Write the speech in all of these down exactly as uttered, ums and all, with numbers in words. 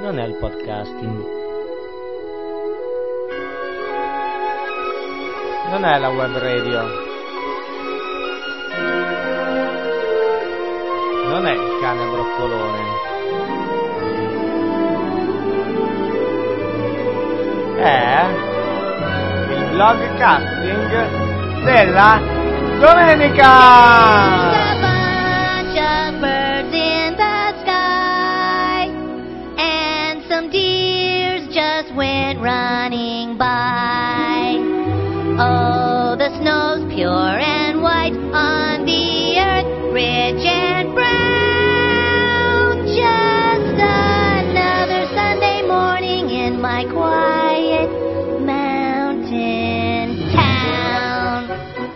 non è il podcasting, non è la web radio, non è il cane broccolone, è il blogcasting della domenica. Went running by. Oh, the snow's pure and white on the earth, rich and brown. Just another Sunday morning in my quiet mountain town.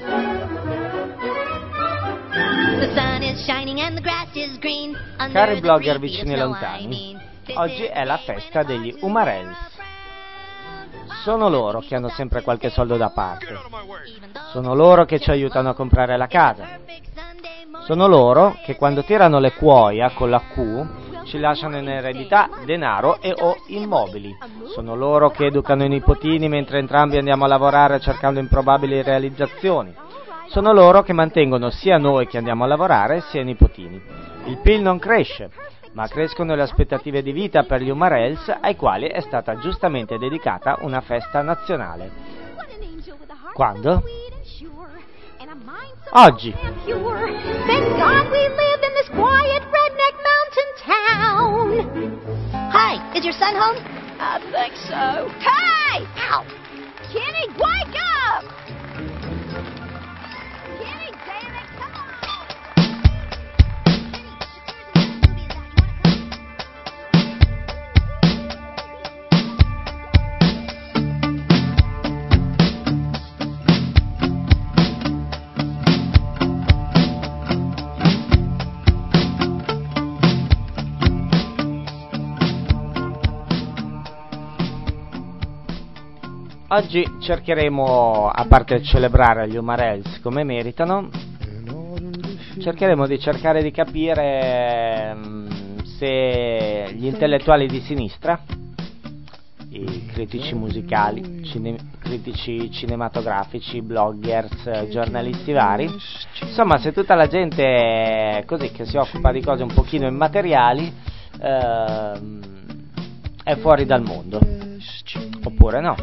The sun is shining and the grass is green. Cari blogger vicini e lontani, oggi è la festa degli Umarells. Sono loro che hanno sempre qualche soldo da parte. Sono loro che ci aiutano a comprare la casa. Sono loro che quando tirano le cuoia con la Q ci lasciano in eredità denaro e o immobili. Sono loro che educano i nipotini mentre entrambi andiamo a lavorare cercando improbabili realizzazioni. Sono loro che mantengono sia noi che andiamo a lavorare sia i nipotini. Il P I L non cresce, ma crescono le aspettative di vita per gli Umarells, ai quali è stata giustamente dedicata una festa nazionale. Quando? Oggi. Hi, is your son home? I think so. Hey! Ow! Kenny, wake up! Kenny, damn it, come on! Oggi cercheremo, a parte celebrare gli Umarells come meritano, cercheremo di cercare di capire um, se gli intellettuali di sinistra, i critici musicali, cine, critici cinematografici, bloggers, giornalisti vari, insomma se tutta la gente così che si occupa di cose un pochino immateriali eh, è fuori dal mondo, oppure no.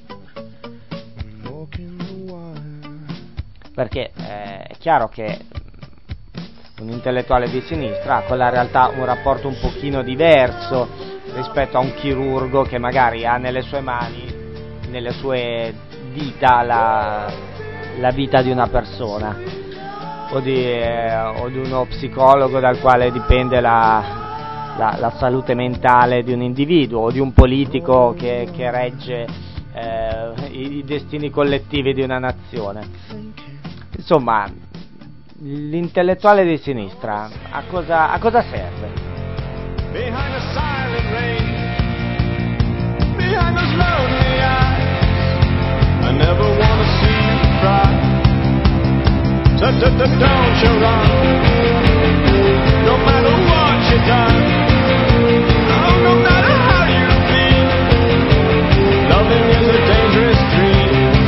Perché eh, è chiaro che un intellettuale di sinistra ha con la realtà un rapporto un pochino diverso rispetto a un chirurgo che magari ha nelle sue mani, nelle sue dita la, la vita di una persona, o di, eh, o di uno psicologo dal quale dipende la, la, la salute mentale di un individuo, o di un politico che, che regge eh, i, i destini collettivi di una nazione. Insomma, l'intellettuale di sinistra a cosa, a cosa serve? Behind the silent rain, behind those lonely eyes, I never want to see you cry. Don't you run, no matter what you done, oh, no matter how you feel, loving is a dangerous dream.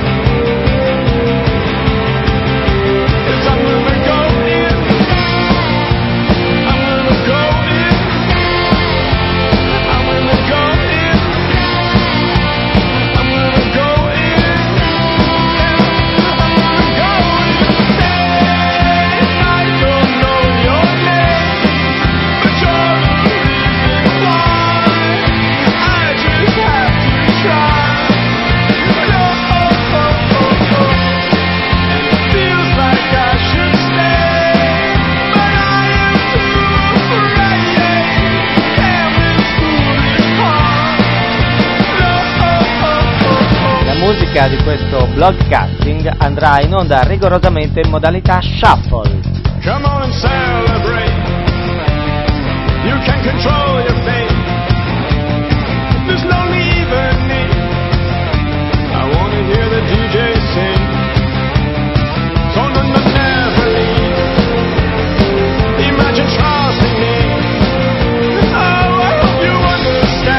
Di questo blogcasting andrà in onda rigorosamente in modalità shuffle. Come on and celebrate. You can control your fate. There's no evening. I want to hear the D J sing. So no, no, never leave. Imagine trusting me. Oh, I hope you understand.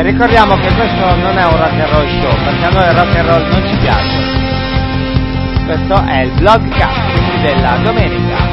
ricordiamo che questo non è un rock and roll show, perché a noi il rock and roll non ci piace. Questo è il Vlogcast, quindi della domenica.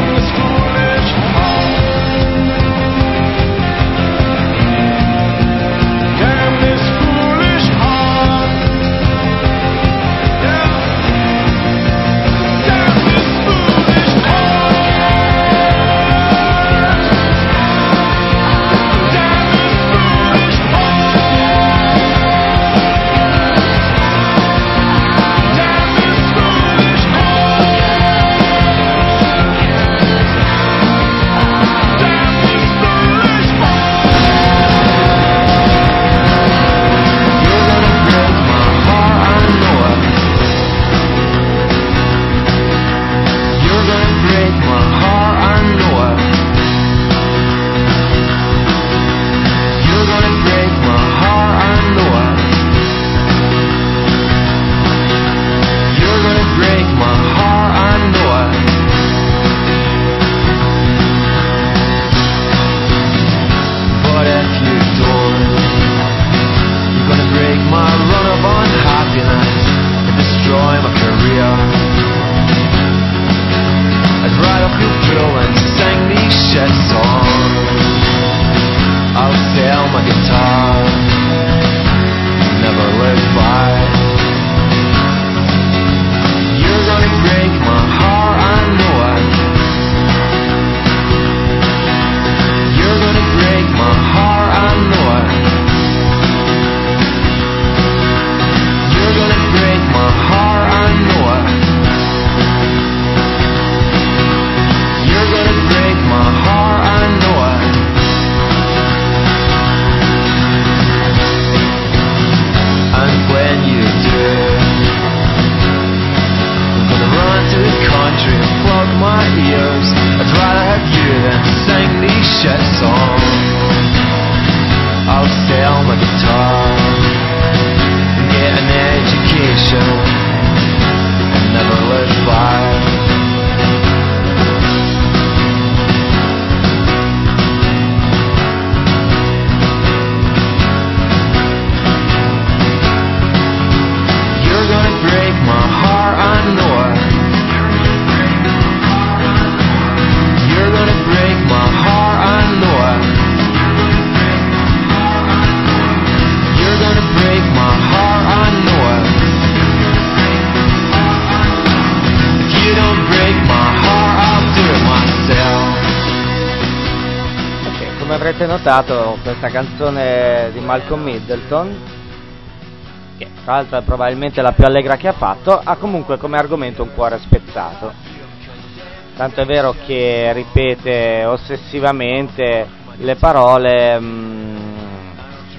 Avrete notato, questa canzone di Malcolm Middleton, che tra l'altro è probabilmente la più allegra che ha fatto, ha comunque come argomento un cuore spezzato. Tanto è vero che ripete ossessivamente le parole mh,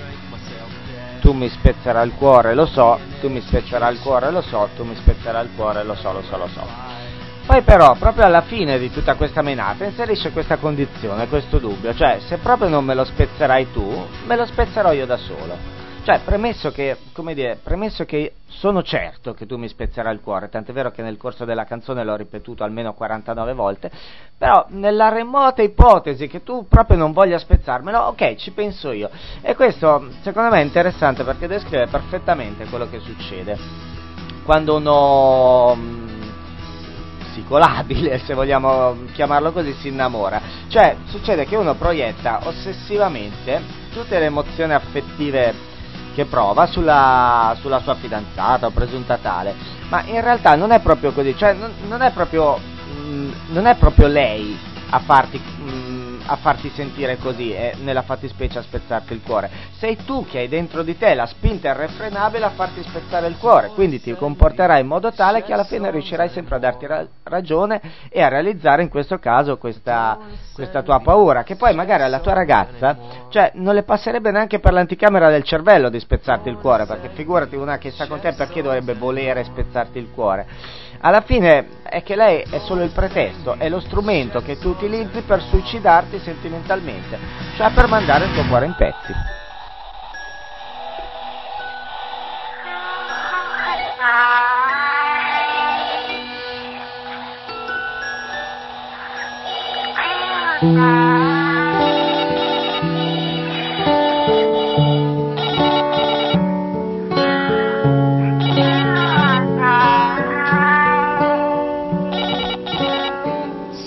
tu mi spezzerai il cuore, lo so, tu mi spezzerai il cuore, lo so, tu mi spezzerai il cuore, lo so, lo so, lo so. Poi però, proprio alla fine di tutta questa menata, inserisce questa condizione, questo dubbio, cioè se proprio non me lo spezzerai tu, me lo spezzerò io da solo. Cioè, premesso che, come dire, premesso che sono certo che tu mi spezzerai il cuore, tant'è vero che nel corso della canzone l'ho ripetuto almeno quarantanove volte, però nella remota ipotesi che tu proprio non voglia spezzarmelo, ok, ci penso io. E questo, secondo me, è interessante perché descrive perfettamente quello che succede quando uno psicolabile, se vogliamo chiamarlo così, si innamora. Cioè, succede che uno proietta ossessivamente tutte le emozioni affettive che prova sulla, sulla sua fidanzata o presunta tale, ma in realtà non è proprio così, cioè non, non è proprio mh, non è proprio lei a farti mh, a farti sentire così e nella fattispecie a spezzarti il cuore, sei tu che hai dentro di te la spinta irrefrenabile a farti spezzare il cuore, quindi ti comporterai in modo tale che alla fine riuscirai sempre a darti ra- ragione e a realizzare in questo caso questa, questa tua paura, che poi magari alla tua ragazza, cioè non le passerebbe neanche per l'anticamera del cervello di spezzarti il cuore, perché figurati una che sta con te, perché dovrebbe volere spezzarti il cuore? Alla fine è che lei è solo il pretesto, è lo strumento che tu utilizzi per suicidarti sentimentalmente, cioè per mandare il tuo cuore in pezzi.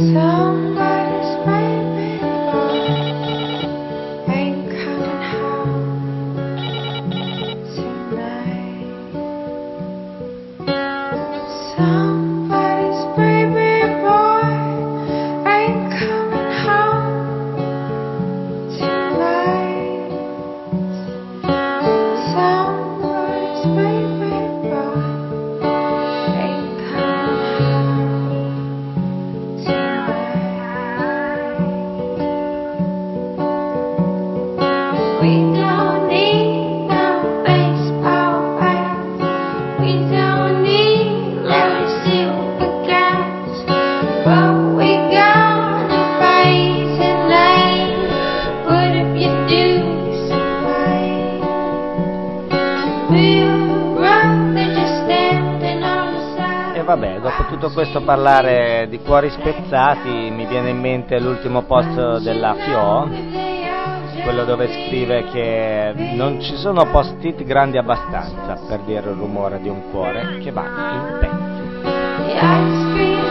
Vabbè, dopo tutto questo parlare di cuori spezzati mi viene in mente l'ultimo post della F I O, quello dove scrive che non ci sono post-it grandi abbastanza per dire il rumore di un cuore che va in pezzi.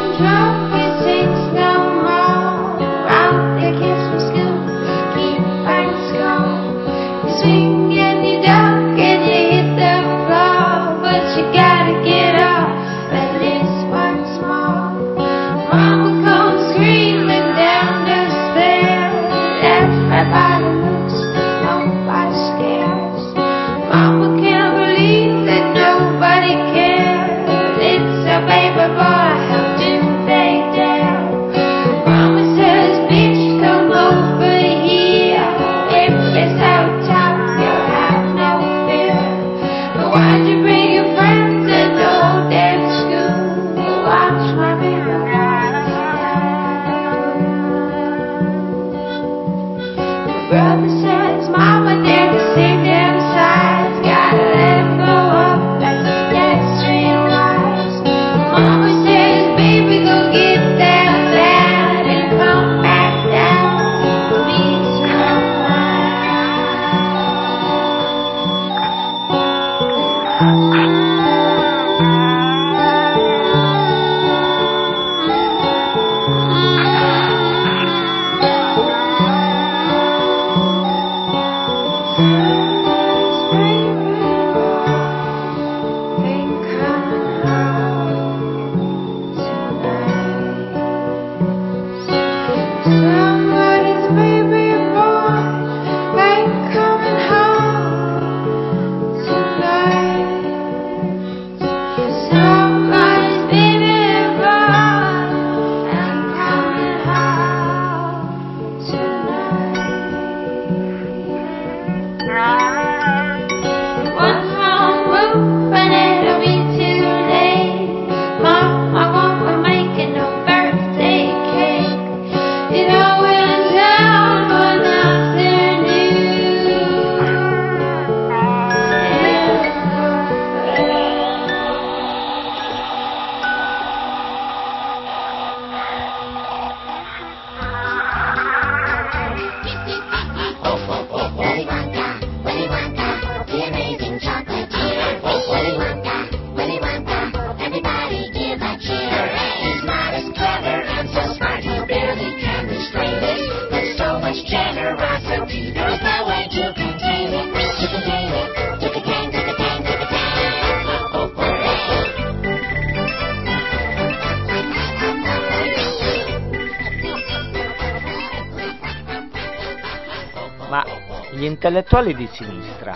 Ma gli intellettuali di sinistra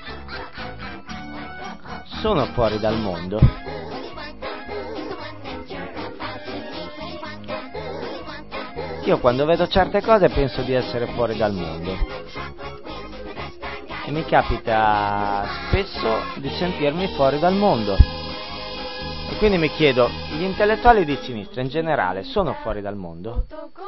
sono fuori dal mondo? Io quando vedo certe cose penso di essere fuori dal mondo e mi capita spesso di sentirmi fuori dal mondo e quindi mi chiedo, gli intellettuali di sinistra in generale sono fuori dal mondo?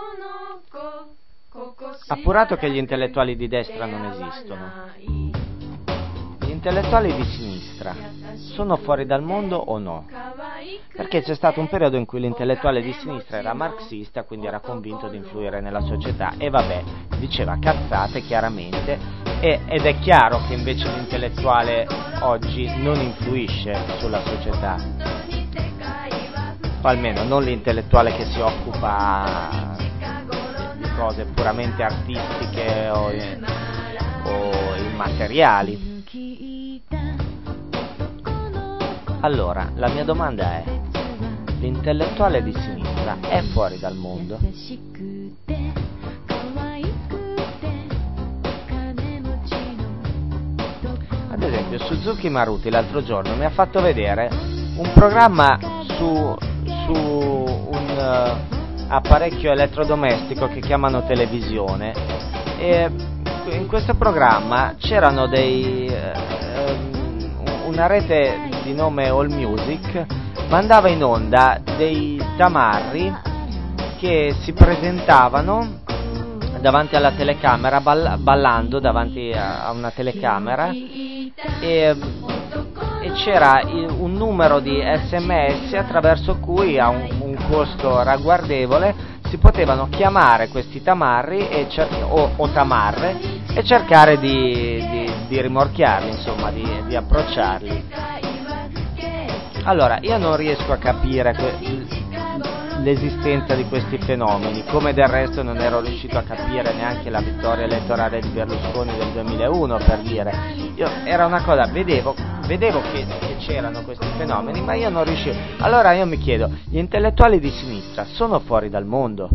Appurato che gli intellettuali di destra non esistono, gli intellettuali di sinistra sono fuori dal mondo o no? Perché c'è stato un periodo in cui l'intellettuale di sinistra era marxista, quindi era convinto di influire nella società e vabbè, diceva cazzate chiaramente e, ed è chiaro che invece l'intellettuale oggi non influisce sulla società. o almeno non l'intellettuale che si occupa di cose puramente artistiche o, o immateriali. Allora, la mia domanda è: l'intellettuale di sinistra è fuori dal mondo? Ad esempio, Suzuki Maruti l'altro giorno mi ha fatto vedere un programma su, su un uh, apparecchio elettrodomestico che chiamano televisione, e in questo programma c'erano dei uh, una rete di nome All Music mandava in onda dei tamarri che si presentavano davanti alla telecamera, ball- ballando davanti a una telecamera, e, e c'era il, un numero di sms attraverso cui a un, un costo ragguardevole si potevano chiamare questi tamarri e cer- o, o tamarre e cercare di, di, di rimorchiarli, insomma di, di approcciarli. Allora, io non riesco a capire que- l'esistenza di questi fenomeni, come del resto non ero riuscito a capire neanche la vittoria elettorale di Berlusconi del duemilauno, per dire. Io era una cosa, vedevo, vedevo che, che c'erano questi fenomeni, ma io non riuscivo. Allora io mi chiedo, gli intellettuali di sinistra sono fuori dal mondo?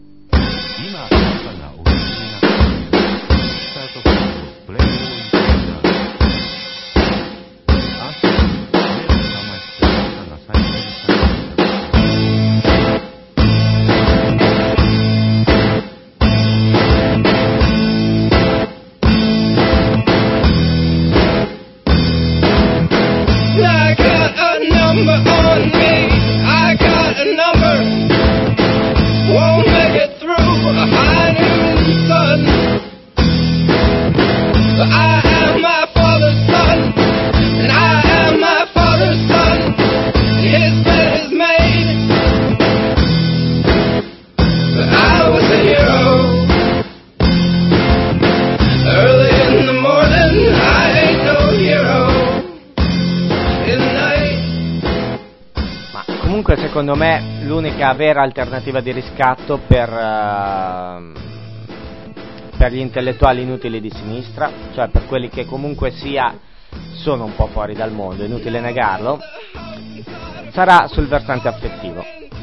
Secondo me l'unica vera alternativa di riscatto per, uh, per gli intellettuali inutili di sinistra, cioè per quelli che comunque sia sono un po' fuori dal mondo, è inutile negarlo, sarà sul versante affettivo.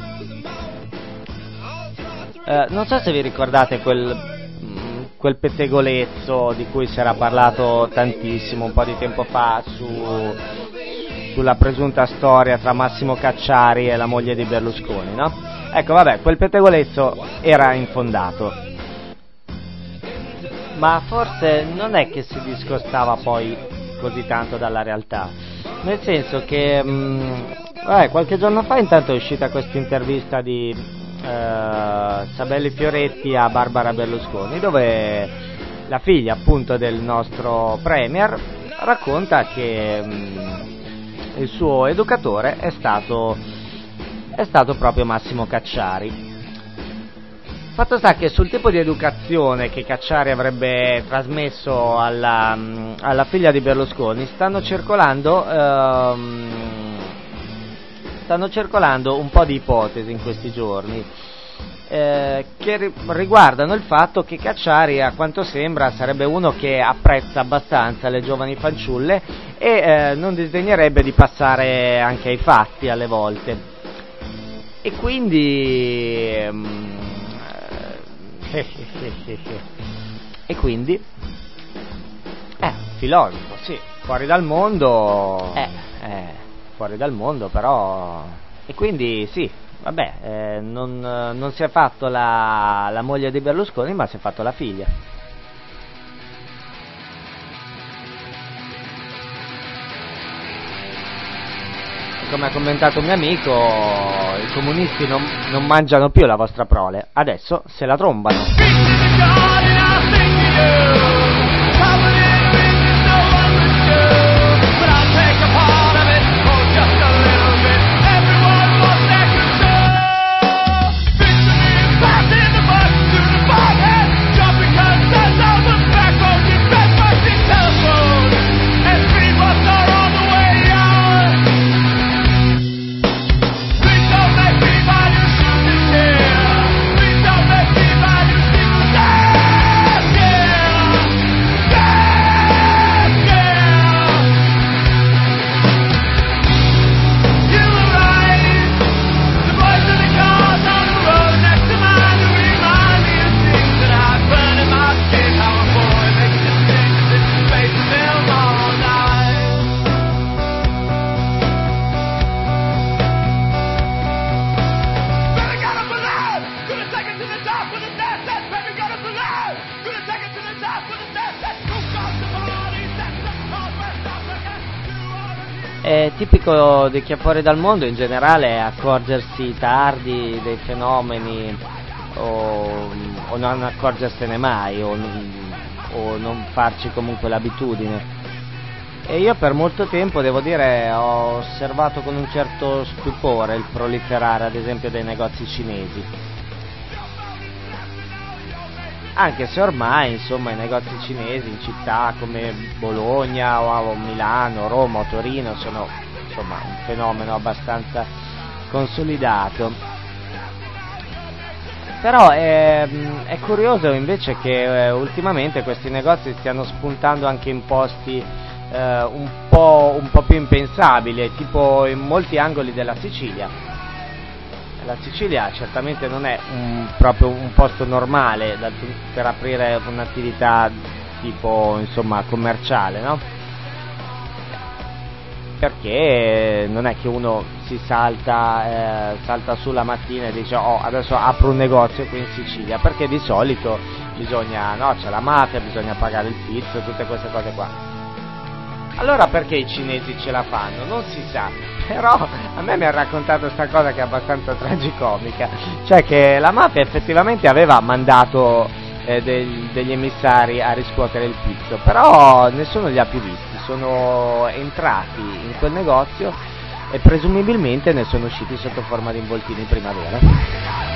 Uh, non so se vi ricordate quel, quel pettegolezzo di cui si era parlato tantissimo un po' di tempo fa su... sulla presunta storia tra Massimo Cacciari e la moglie di Berlusconi, no? Ecco, vabbè, quel pettegolezzo era infondato, ma forse non è che si discostava poi così tanto dalla realtà, nel senso che mh, vabbè, qualche giorno fa intanto è uscita questa intervista di eh, Sabelli Fioretti a Barbara Berlusconi, dove la figlia appunto del nostro premier racconta che mh, il suo educatore è stato è stato proprio Massimo Cacciari. Fatto sta che sul tipo di educazione che Cacciari avrebbe trasmesso alla, alla figlia di Berlusconi stanno circolando ehm, stanno circolando un po' di ipotesi in questi giorni, eh, che ri- riguardano il fatto che Cacciari, a quanto sembra, sarebbe uno che apprezza abbastanza le giovani fanciulle e eh, non disdegnerebbe di passare anche ai fatti alle volte, e quindi ehm, e quindi eh, filosofo, sì, fuori dal mondo, eh, eh, fuori dal mondo però, e quindi sì, vabbè, eh, non, non si è fatto la, la moglie di Berlusconi, ma si è fatto la figlia. Come ha commentato un mio amico, i comunisti non, non mangiano più la vostra prole, adesso se la trombano. Make È tipico di chi è fuori dal mondo in generale accorgersi tardi dei fenomeni o, o non accorgersene mai o, o non farci comunque l'abitudine. E io per molto tempo, devo dire, ho osservato con un certo stupore il proliferare ad esempio dei negozi cinesi, anche se ormai insomma i negozi cinesi in città come Bologna o Milano, Roma o Torino sono insomma un fenomeno abbastanza consolidato. Però è, è curioso invece che eh, ultimamente questi negozi stiano spuntando anche in posti eh, un po', un po' più impensabili, tipo in molti angoli della Sicilia. La Sicilia certamente non è un, proprio un posto normale da, per aprire un'attività tipo insomma commerciale, no? Perché non è che uno si salta, eh, salta su la mattina e dice oh adesso apro un negozio qui in Sicilia, perché di solito bisogna, no, c'è la mafia, bisogna pagare il pizzo, tutte queste cose qua. Allora perché i cinesi ce la fanno? Non si sa, però a me mi ha raccontato questa cosa che è abbastanza tragicomica, cioè che la mafia effettivamente aveva mandato eh, del, degli emissari a riscuotere il pizzo, però nessuno li ha più visti, sono entrati in quel negozio e presumibilmente ne sono usciti sotto forma di involtini in primavera.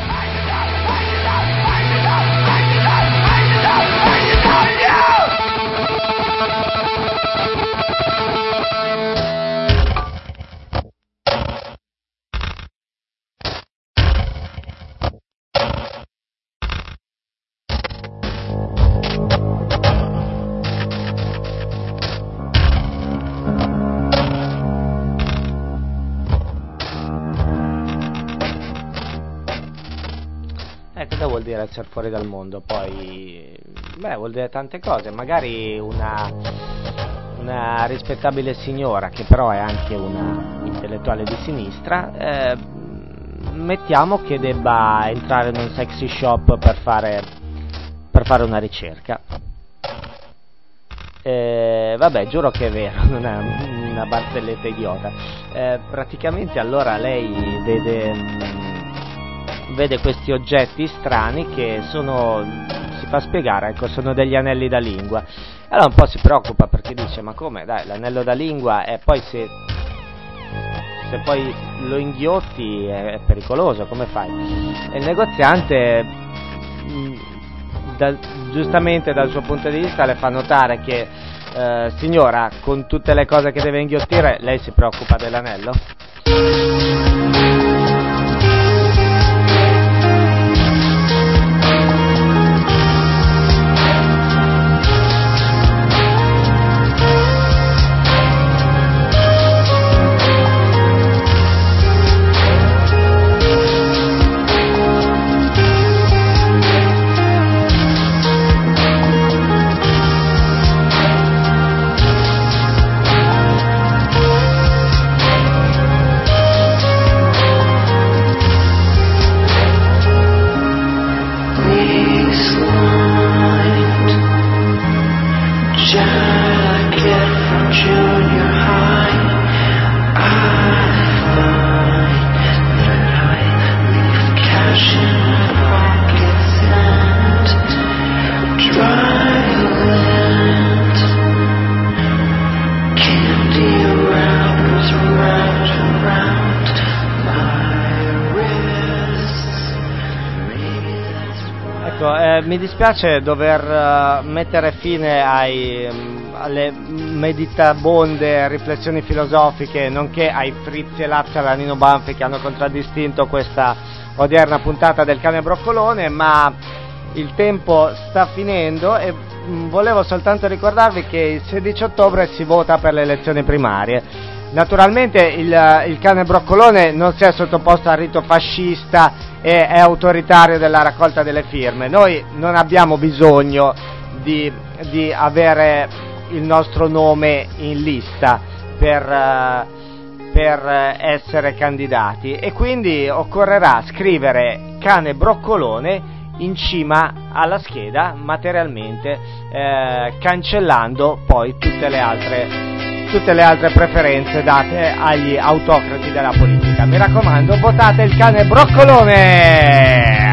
Cosa vuol dire essere fuori dal mondo? Poi, beh, vuol dire tante cose, magari una, una rispettabile signora, che però è anche una intellettuale di sinistra, eh, mettiamo che debba entrare in un sexy shop per fare, per fare una ricerca. Eh, vabbè, giuro che è vero, non è una barzelletta idiota. Eh, praticamente allora lei vede... vede questi oggetti strani che sono, si fa spiegare, ecco, sono degli anelli da lingua. Allora un po' si preoccupa perché dice ma come, dai, l'anello da lingua e poi se, se poi lo inghiotti è, è pericoloso, come fai? E il negoziante da, giustamente dal suo punto di vista le fa notare che eh, signora, con tutte le cose che deve inghiottire lei si preoccupa dell'anello? Mi dispiace dover uh, mettere fine ai, um, alle meditabonde riflessioni filosofiche, nonché ai frizzi e lazzi alla Nino Banfi che hanno contraddistinto questa odierna puntata del Cane Broccolone, ma il tempo sta finendo e mh, volevo soltanto ricordarvi che il sedici ottobre si vota per le elezioni primarie. Naturalmente il, il Cane Broccolone non si è sottoposto al rito fascista e è autoritario della raccolta delle firme. Noi non abbiamo bisogno di, di avere il nostro nome in lista per, uh, per essere candidati e quindi occorrerà scrivere Cane Broccolone in cima alla scheda materialmente, eh, cancellando poi tutte le altre tutte le altre preferenze date agli autocrati della politica. Mi raccomando, votate il cane broccolone!